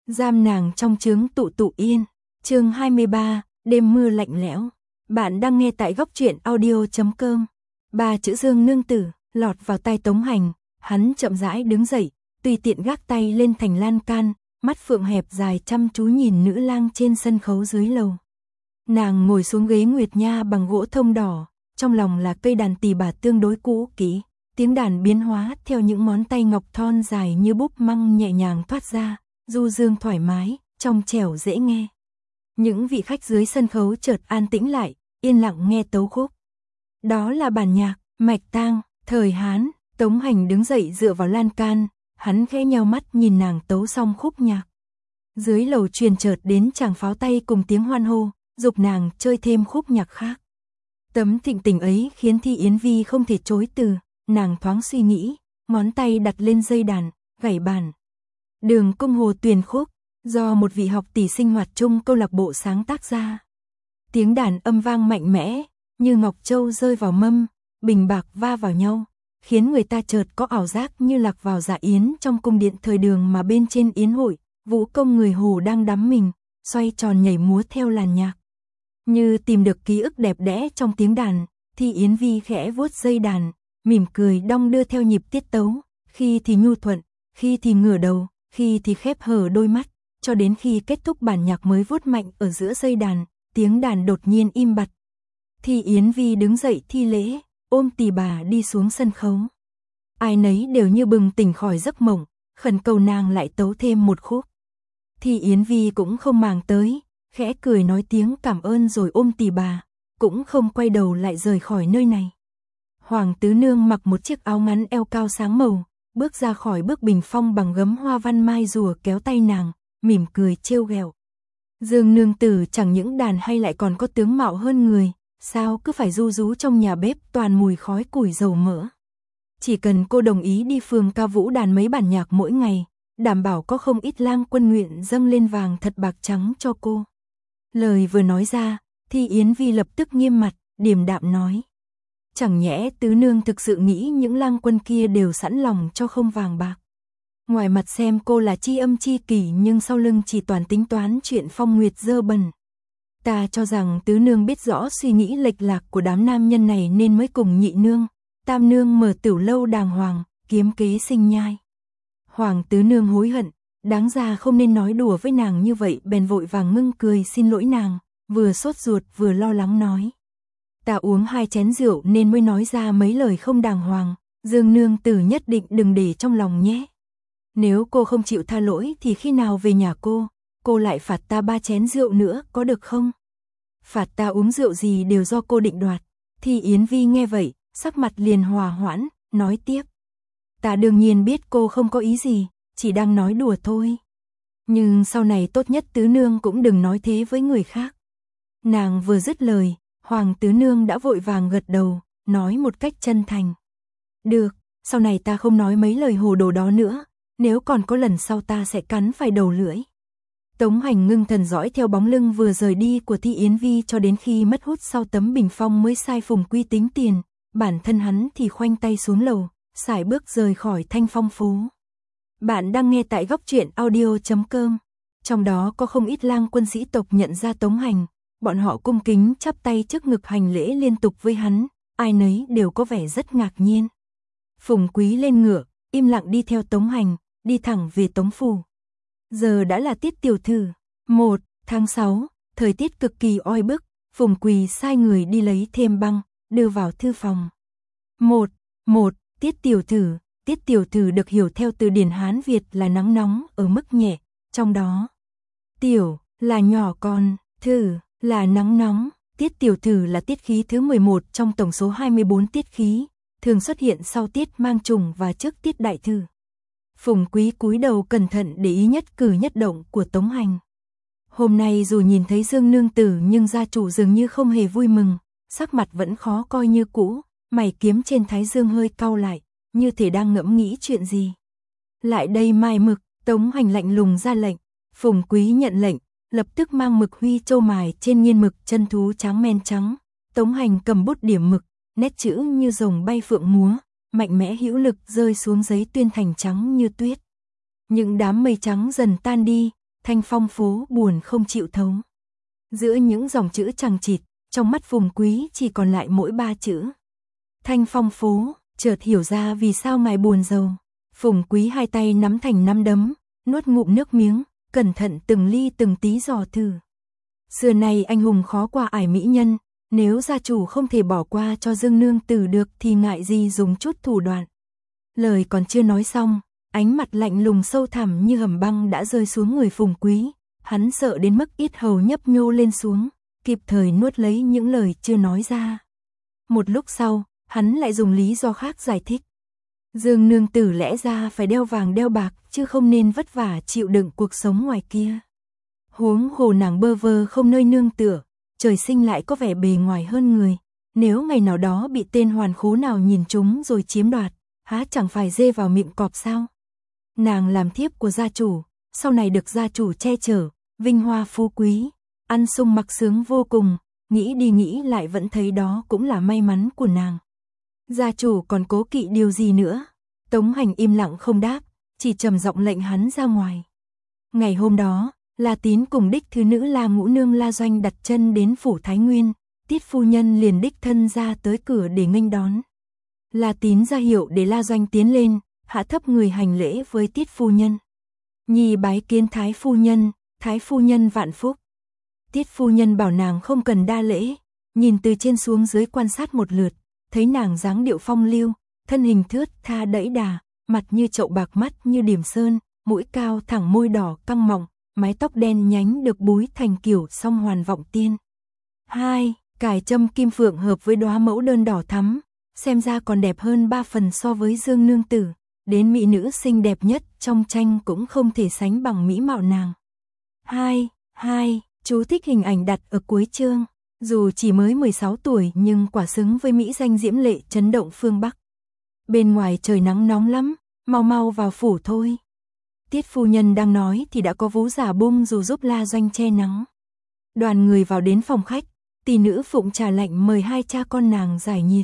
giam nàng trong trướng tụ tụ yên. Chương 23, đêm mưa lạnh lẽo. Bạn đang nghe tại góc truyện audio.com. Ba chữ Dương nương tử lọt vào tai Tống Hành, hắn chậm rãi đứng dậy, tùy tiện gác tay lên thành lan can, mắt phượng hẹp dài chăm chú nhìn nữ lang trên sân khấu dưới lầu. Nàng ngồi xuống ghế nguyệt nha bằng gỗ thông đỏ, trong lòng là cây đàn tỳ bà tương đối cũ kỹ, tiếng đàn biến hóa theo những ngón tay ngọc thon dài như búp măng nhẹ nhàng thoát ra, du dương thoải mái, trong trẻo dễ nghe. Những vị khách dưới sân khấu chợt an tĩnh lại, yên lặng nghe tấu khúc. Đó là bản nhạc Mạch Tang, thời Hán. Tống Hành đứng dậy dựa vào lan can, hắn khẽ nheo mắt nhìn nàng tấu xong khúc nhạc. Dưới lầu truyền chợt đến tràng pháo tay cùng tiếng hoan hô, dục nàng chơi thêm khúc nhạc khác. Tấm thịnh tình ấy khiến Thi Yến Vi không thể chối từ, nàng thoáng suy nghĩ, ngón tay đặt lên dây đàn, gảy bản. Đường Cung Hồ Tuyền khúc, do một vị học tỷ sinh hoạt chung câu lạc bộ sáng tác ra. Tiếng đàn âm vang mạnh mẽ, như ngọc châu rơi vào mâm, bình bạc va vào nhau, khiến người ta chợt có ảo giác như lạc vào dạ yến trong cung điện thời Đường, mà bên trên yến hội, vũ công người Hồ đang đắm mình, xoay tròn nhảy múa theo làn nhạc. Như tìm được ký ức đẹp đẽ trong tiếng đàn, Thi Yến Vi khẽ vuốt dây đàn, mỉm cười đong đưa theo nhịp tiết tấu, khi thì nhu thuận, khi thì ngửa đầu, khi thì khép hờ đôi mắt, cho đến khi kết thúc bản nhạc mới vuốt mạnh ở giữa dây đàn, tiếng đàn đột nhiên im bặt. Thi Yến Vi đứng dậy thi lễ, ôm tỳ bà đi xuống sân khấu. Ai nấy đều như bừng tỉnh khỏi giấc mộng, khẩn cầu nàng lại tấu thêm một khúc. Thi Yến Vi cũng không màng tới, khẽ cười nói tiếng cảm ơn rồi ôm tỳ bà, cũng không quay đầu lại rời khỏi nơi này. Hoàng tứ nương mặc một chiếc áo ngắn eo cao sáng màu, bước ra khỏi bức bình phong bằng gấm hoa văn mai rùa kéo tay nàng, mỉm cười trêu ghẹo. Dương nương tử chẳng những đàn hay lại còn có tướng mạo hơn người, sao cứ phải ru rú trong nhà bếp toàn mùi khói củi dầu mỡ. Chỉ cần cô đồng ý đi phường ca vũ đàn mấy bản nhạc mỗi ngày, đảm bảo có không ít lang quân nguyện dâng lên vàng thật bạc trắng cho cô. Lời vừa nói ra, Thi Yến Vi lập tức nghiêm mặt, điềm đạm nói. Chẳng nhẽ tứ nương thực sự nghĩ những lang quân kia đều sẵn lòng cho không vàng bạc. Ngoài mặt xem cô là tri âm tri kỷ nhưng sau lưng chỉ toàn tính toán chuyện phong nguyệt dơ bẩn. Ta cho rằng tứ nương biết rõ suy nghĩ lệch lạc của đám nam nhân này nên mới cùng nhị nương, tam nương mở tửu lâu đàng hoàng, kiếm kế sinh nhai. Hoàng tứ nương hối hận, đáng ra không nên nói đùa với nàng như vậy, bèn vội vàng ngưng cười xin lỗi nàng, vừa sốt ruột vừa lo lắng nói. Ta uống 2 chén rượu nên mới nói ra mấy lời không đàng hoàng, Dương nương tử nhất định đừng để trong lòng nhé. Nếu cô không chịu tha lỗi thì khi nào về nhà cô lại phạt ta 3 chén rượu nữa có được không? Phạt ta uống rượu gì đều do cô định đoạt. Thi Yến Vi nghe vậy, sắc mặt liền hòa hoãn, nói tiếp. Ta đương nhiên biết cô không có ý gì, chỉ đang nói đùa thôi. Nhưng sau này tốt nhất tứ nương cũng đừng nói thế với người khác. Nàng vừa dứt lời, Hoàng tứ nương đã vội vàng gật đầu, nói một cách chân thành. Được, sau này ta không nói mấy lời hồ đồ đó nữa, nếu còn có lần sau ta sẽ cắn phải đầu lưỡi. Tống Hành ngưng thần dõi theo bóng lưng vừa rời đi của Thi Yến Vi cho đến khi mất hút sau tấm bình phong mới sai Phùng Quy tính tiền, bản thân hắn thì khoanh tay xuống lầu, sải bước rời khỏi Thanh Phong phố. Bạn đang nghe tại góc truyện audio.com. Trong đó có không ít lang quân sĩ tộc nhận ra Tống Hành, bọn họ cung kính chắp tay trước ngực hành lễ liên tục với hắn, ai nấy đều có vẻ rất ngạc nhiên. Phùng Quý lên ngựa, im lặng đi theo Tống Hành, đi thẳng về Tống phủ. Giờ đã là tiết tiểu thử, 1 tháng 6, thời tiết cực kỳ oi bức, Phùng Quý sai người đi lấy thêm băng, đưa vào thư phòng. 1 tiết tiểu thử được hiểu theo từ điển Hán Việt là nắng nóng ở mức nhẹ, trong đó tiểu là nhỏ con, thử là nắng nóng. Tiết tiểu thử là tiết khí thứ 11 trong tổng số 24 tiết khí, thường xuất hiện sau tiết mang trùng và trước tiết đại thử. Phùng Quý cúi đầu cẩn thận để ý nhất cử nhất động của Tống Hành. Hôm nay dù nhìn thấy Dương nương tử nhưng gia chủ dường như không hề vui mừng, sắc mặt vẫn khó coi như cũ, mày kiếm trên thái dương hơi cau lại, như thể đang ngẫm nghĩ chuyện gì. Lại đây mai mực, Tống Hành lạnh lùng ra lệnh. Phùng Quý nhận lệnh, lập tức mang mực huy châu mài trên nghiên mực chân thú trắng men trắng. Tống Hành cầm bút điểm mực, nét chữ như rồng bay phượng múa, mạnh mẽ hữu lực rơi xuống giấy tuyên thành trắng như tuyết. Những đám mây trắng dần tan đi, thanh phong phố buồn không chịu thấu. Giữa những dòng chữ chằng chịt, trong mắt Phùng Quý chỉ còn lại mỗi 3 chữ. Thanh phong phố, chợt hiểu ra vì sao ngài buồn rầu. Phùng Quý hai tay nắm thành nắm đấm, nuốt ngụm nước miếng, cẩn thận từng ly từng tí dò thử. Xưa nay anh hùng khó qua ải mỹ nhân, nếu gia chủ không thể bỏ qua cho Dương nương tử được thì ngại gì dùng chút thủ đoạn. Lời còn chưa nói xong, ánh mặt lạnh lùng sâu thẳm như hầm băng đã rơi xuống người Phùng Quý, hắn sợ đến mức yết hầu nhấp nhô lên xuống, kịp thời nuốt lấy những lời chưa nói ra. Một lúc sau, hắn lại dùng lý do khác giải thích. Dương nương tử lẽ ra phải đeo vàng đeo bạc, chứ không nên vất vả chịu đựng cuộc sống ngoài kia. Huống hồ nàng bơ vơ không nơi nương tựa, trời sinh lại có vẻ bề ngoài hơn người, nếu ngày nào đó bị tên hoàn khố nào nhìn trúng rồi chiếm đoạt, há chẳng phải dê vào miệng cọp sao? Nàng làm thiếp của gia chủ, sau này được gia chủ che chở, vinh hoa phú quý, ăn sung mặc sướng vô cùng, nghĩ đi nghĩ lại vẫn thấy đó cũng là may mắn của nàng. Gia chủ còn cố kỵ điều gì nữa? Tống Hành im lặng không đáp, chỉ trầm giọng lệnh hắn ra ngoài. Ngày hôm đó, La Tín cùng đích thứ nữ La Ngũ Nương La Doanh đặt chân đến phủ Thái Nguyên, Tiết phu nhân liền đích thân ra tới cửa để nghênh đón. La Tín ra hiệu để La Doanh tiến lên, hạ thấp người hành lễ với Tiết phu nhân. Nhi bái kiến Thái phu nhân vạn phúc. Tiết phu nhân bảo nàng không cần đa lễ, nhìn từ trên xuống dưới quan sát một lượt, thấy nàng dáng điệu phong lưu, thân hình thướt tha đẫy đà, mặt như chậu bạc mắt như điểm sơn, mũi cao thẳng môi đỏ căng mọng, mái tóc đen nhánh được búi thành kiểu song hoàn vọng tiên. 2. Cài châm kim phượng hợp với đóa mẫu đơn đỏ thắm, xem ra còn đẹp hơn 3 phần so với Dương nương tử, đến mỹ nữ xinh đẹp nhất trong tranh cũng không thể sánh bằng mỹ mạo nàng. 2. Chú thích hình ảnh đặt ở cuối chương, dù chỉ mới 16 tuổi nhưng quả xứng với mỹ danh diễm lệ chấn động phương Bắc. Bên ngoài trời nắng nóng lắm, mau vào phủ thôi. Tiết phu nhân đang nói thì đã có vú giả bung dù giúp La Doanh che nắng. Đoàn người vào đến phòng khách, tỷ nữ phụng trà lạnh mời hai cha con nàng giải nhiệt.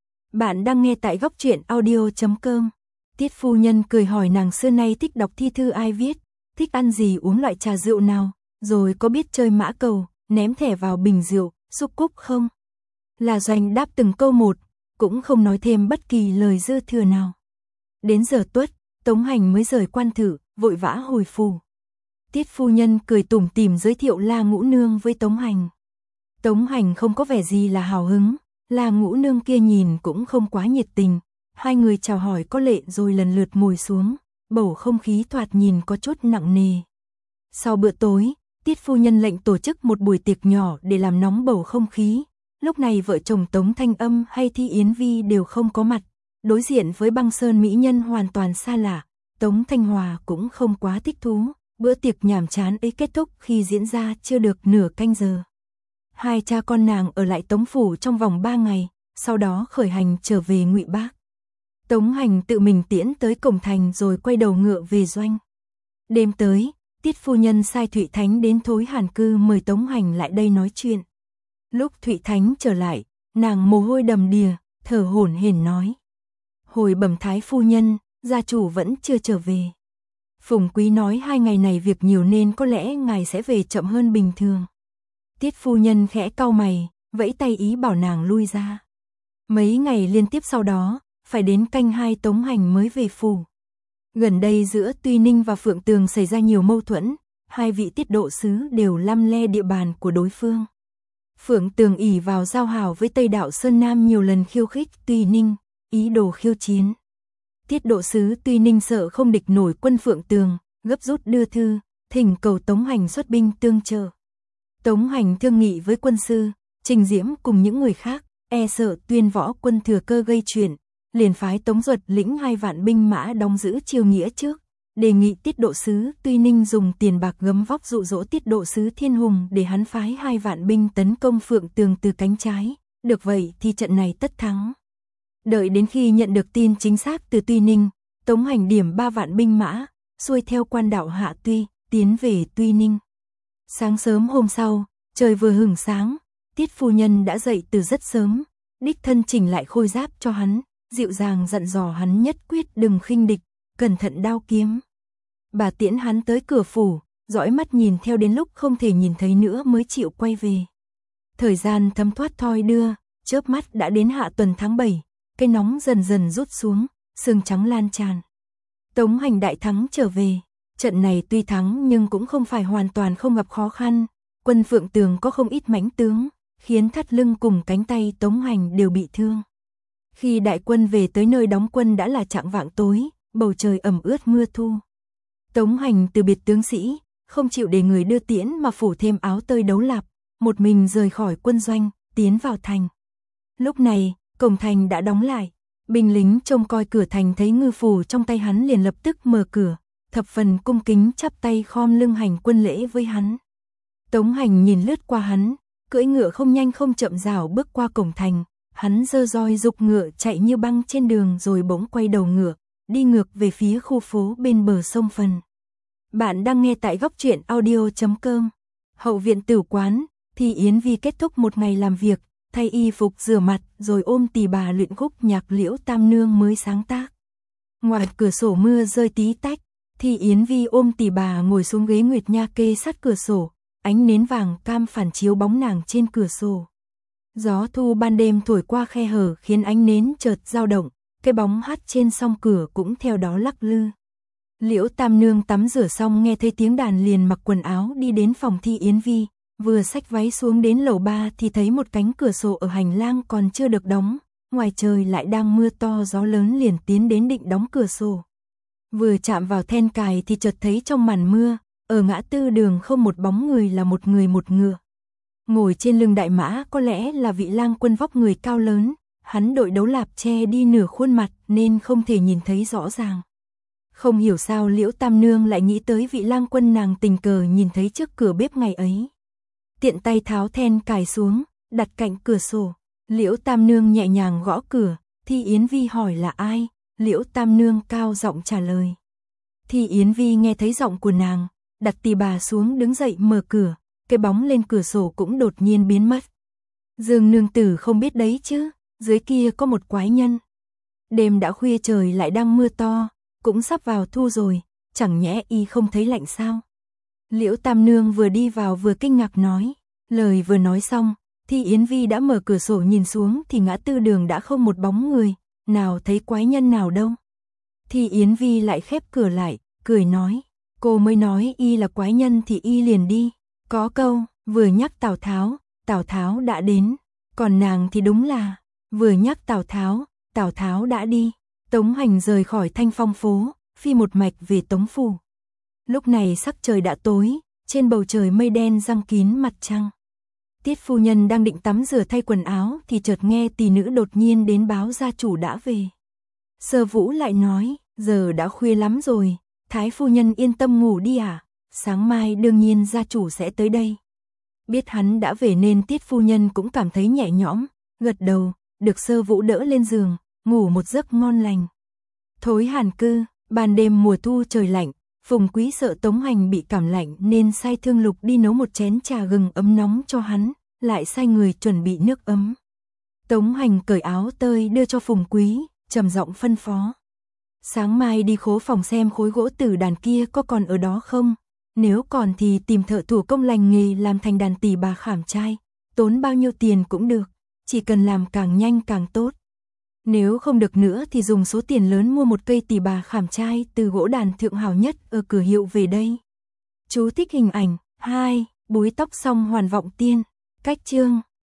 Bạn đang nghe tại góc truyện audio.com. Tiết phu nhân cười hỏi nàng xưa nay thích đọc thi thư ai viết, thích ăn gì uống loại trà rượu nào, rồi có biết chơi mã cầu, ném thẻ vào bình rượu, xúc cúc không? La Doanh đáp từng câu một, cũng không nói thêm bất kỳ lời dư thừa nào. Đến giờ tuất, Tống Hành mới rời quan thử, vội vã hồi phủ. Tiết phu nhân cười tủm tỉm giới thiệu La Ngũ Nương với Tống Hành. Tống Hành không có vẻ gì là hào hứng, La Ngũ Nương kia nhìn cũng không quá nhiệt tình. Hai người chào hỏi có lệ rồi lần lượt ngồi xuống, bầu không khí thoạt nhìn có chút nặng nề. Sau bữa tối, Tiết phu nhân lệnh tổ chức một buổi tiệc nhỏ để làm nóng bầu không khí. Lúc này vợ chồng Tống Thanh Âm hay Thi Yến Vi đều không có mặt. Đối diện với băng sơn mỹ nhân hoàn toàn xa lạ, Tống Thanh Hòa cũng không quá thích thú. Bữa tiệc nhàm chán ấy kết thúc khi diễn ra chưa được nửa canh giờ. Hai cha con nàng ở lại Tống phủ trong vòng 3 ngày, sau đó khởi hành trở về Ngụy Bác. Tống Hành tự mình tiễn tới cổng thành rồi quay đầu ngựa về doanh. Đêm tới, Tiết phu nhân sai Thụy Thánh đến Thối Hàn Cư mời Tống Hành lại đây nói chuyện. Lúc Thụy Thánh trở lại, nàng mồ hôi đầm đìa, thở hổn hển nói: "Hồi bẩm Thái phu nhân, gia chủ vẫn chưa trở về. Phùng Quý nói 2 ngày này việc nhiều nên có lẽ ngài sẽ về chậm hơn bình thường." Tiết phu nhân khẽ cau mày, vẫy tay ý bảo nàng lui ra. Mấy ngày liên tiếp sau đó, phải đến canh 2 Tống Hành mới về phủ. Gần đây giữa Tuy Ninh và Phượng Tường xảy ra nhiều mâu thuẫn, hai vị tiết độ sứ đều lăm le địa bàn của đối phương. Phượng Tường ỷ vào giao hảo với Tây Đạo Sơn Nam nhiều lần khiêu khích Tuy Ninh, ý đồ khiêu chiến. Tiết độ sứ Tuy Ninh sợ không địch nổi quân Phượng Tường, gấp rút đưa thư, thỉnh cầu Tống Hành xuất binh tương trợ. Tống Hành thương nghị với quân sư, Trình Diễm cùng những người khác, e sợ Tuyên Võ quân thừa cơ gây chuyện, liền phái Tống Duật lĩnh 2 vạn binh mã đóng giữ Chiêu Nghĩa trước, đề nghị tiết độ sứ Tuy Ninh dùng tiền bạc gấm vóc dụ dỗ tiết độ sứ Thiên Hùng để hắn phái 2 vạn binh tấn công Phượng Tường từ cánh trái, được vậy thì trận này tất thắng. Đợi đến khi nhận được tin chính xác từ Tuy Ninh, Tống Hành điểm 3 vạn binh mã, xuôi theo quan đạo Hạ Tuy, tiến về Tuy Ninh. Sáng sớm hôm sau, trời vừa hửng sáng, Tiết phu nhân đã dậy từ rất sớm, đích thân chỉnh lại khôi giáp cho hắn, dịu dàng dặn dò hắn nhất quyết đừng khinh địch, cẩn thận đao kiếm. Bà tiễn hắn tới cửa phủ, dõi mắt nhìn theo đến lúc không thể nhìn thấy nữa mới chịu quay về. Thời gian thấm thoát thoi đưa, chớp mắt đã đến hạ tuần tháng 7, cái nóng dần dần rút xuống, sương trắng lan tràn. Tống Hành đại thắng trở về, trận này tuy thắng nhưng cũng không phải hoàn toàn không gặp khó khăn, quân Phượng Tường có không ít mãnh tướng, khiến thắt lưng cùng cánh tay Tống Hành đều bị thương. Khi đại quân về tới nơi đóng quân đã là chạng vạng tối, bầu trời ẩm ướt mưa thu. Tống Hành từ biệt tướng sĩ, không chịu để người đưa tiễn mà phủ thêm áo tơi đấu lạp, một mình rời khỏi quân doanh, tiến vào thành. Lúc này, cổng thành đã đóng lại, binh lính trông coi cửa thành thấy ngư phủ trong tay hắn liền lập tức mở cửa, thập phần cung kính chắp tay khom lưng hành quân lễ với hắn. Tống Hành nhìn lướt qua hắn, cưỡi ngựa không nhanh không chậm rảo bước qua cổng thành, hắn giơ roi giục ngựa chạy như băng trên đường rồi bỗng quay đầu ngựa, đi ngược về phía khu phố bên bờ sông Phần. Bạn đang nghe tại góc truyện audio.com. Hậu viện tử quán, thì Yến Vi kết thúc một ngày làm việc, thay y phục rửa mặt rồi ôm tỳ bà luyện khúc nhạc Liễu Tam Nương mới sáng tác. Ngoài cửa sổ mưa rơi tí tách, thì Yến Vi ôm tỳ bà ngồi xuống ghế nguyệt nha kê sát cửa sổ, ánh nến vàng cam phản chiếu bóng nàng trên cửa sổ. Gió thu ban đêm thổi qua khe hở khiến ánh nến chợt dao động, cái bóng hắt trên song cửa cũng theo đó lắc lư. Liễu Tam Nương tắm rửa xong nghe thấy tiếng đàn liền mặc quần áo đi đến phòng Thi Yến Vi, vừa xách váy xuống đến lầu 3 thì thấy một cánh cửa sổ ở hành lang còn chưa được đóng, ngoài trời lại đang mưa to gió lớn liền tiến đến định đóng cửa sổ. Vừa chạm vào then cài thì chợt thấy trong màn mưa, ở ngã tư đường không một bóng người là một người một ngựa. Ngồi trên lưng đại mã có lẽ là vị lang quân vóc người cao lớn, hắn đội đấu lạp che đi nửa khuôn mặt nên không thể nhìn thấy rõ ràng. Không hiểu sao Liễu Tam Nương lại nghĩ tới vị lang quân nàng tình cờ nhìn thấy trước cửa bếp ngày ấy. Tiện tay tháo then cài xuống, đặt cạnh cửa sổ. Liễu Tam Nương nhẹ nhàng gõ cửa, Thi Yến Vi hỏi là ai, Liễu Tam Nương cao giọng trả lời. Thi Yến Vi nghe thấy giọng của nàng, đặt tỳ bà xuống đứng dậy mở cửa, cái bóng lên cửa sổ cũng đột nhiên biến mất. Dương nương tử không biết đấy chứ, dưới kia có một quái nhân. Đêm đã khuya trời lại đang mưa to, cũng sắp vào thu rồi, chẳng nhẽ y không thấy lạnh sao? Liễu Tam Nương vừa đi vào vừa kinh ngạc nói, lời vừa nói xong, Thi Yến Vi đã mở cửa sổ nhìn xuống thì ngã tư đường đã không một bóng người, nào thấy quái nhân nào đâu. Thi Yến Vi lại khép cửa lại, cười nói, cô mới nói y là quái nhân thì y liền đi. Có câu, vừa nhắc Tào Tháo đã đến, còn nàng thì đúng là, vừa nhắc Tào Tháo đã đi. Tống Hành rời khỏi Thanh Phong phố, phi một mạch về Tống phủ. Lúc này sắc trời đã tối, trên bầu trời mây đen giăng kín mặt trăng. Tiết phu nhân đang định tắm rửa thay quần áo thì chợt nghe tỷ nữ đột nhiên đến báo gia chủ đã về. Sơ Vũ lại nói, giờ đã khuya lắm rồi, Thái phu nhân yên tâm ngủ đi à, sáng mai đương nhiên gia chủ sẽ tới đây. Biết hắn đã về nên Tiết phu nhân cũng cảm thấy nhẹ nhõm, gật đầu, được Sơ Vũ đỡ lên giường, ngủ một giấc ngon lành. Thối Hàn Cư, ban đêm mùa thu trời lạnh, Phùng Quý sợ Tống Hành bị cảm lạnh nên sai Thương Lục đi nấu một chén trà gừng ấm nóng cho hắn, lại sai người chuẩn bị nước ấm. Tống Hành cởi áo tơi đưa cho Phùng Quý, trầm giọng phân phó. Sáng mai đi khố phòng xem khối gỗ tử đàn kia có còn ở đó không, nếu còn thì tìm thợ thủ công lành nghề làm thành đàn tỳ bà khảm trai, tốn bao nhiêu tiền cũng được, chỉ cần làm càng nhanh càng tốt. Nếu không được nữa thì dùng số tiền lớn mua một cây tỳ bà khảm trai từ gỗ đàn thượng hào nhất ở cửa hiệu về đây. Chú thích hình ảnh 2, búi tóc xong hoàn vọng tiên. Cách chương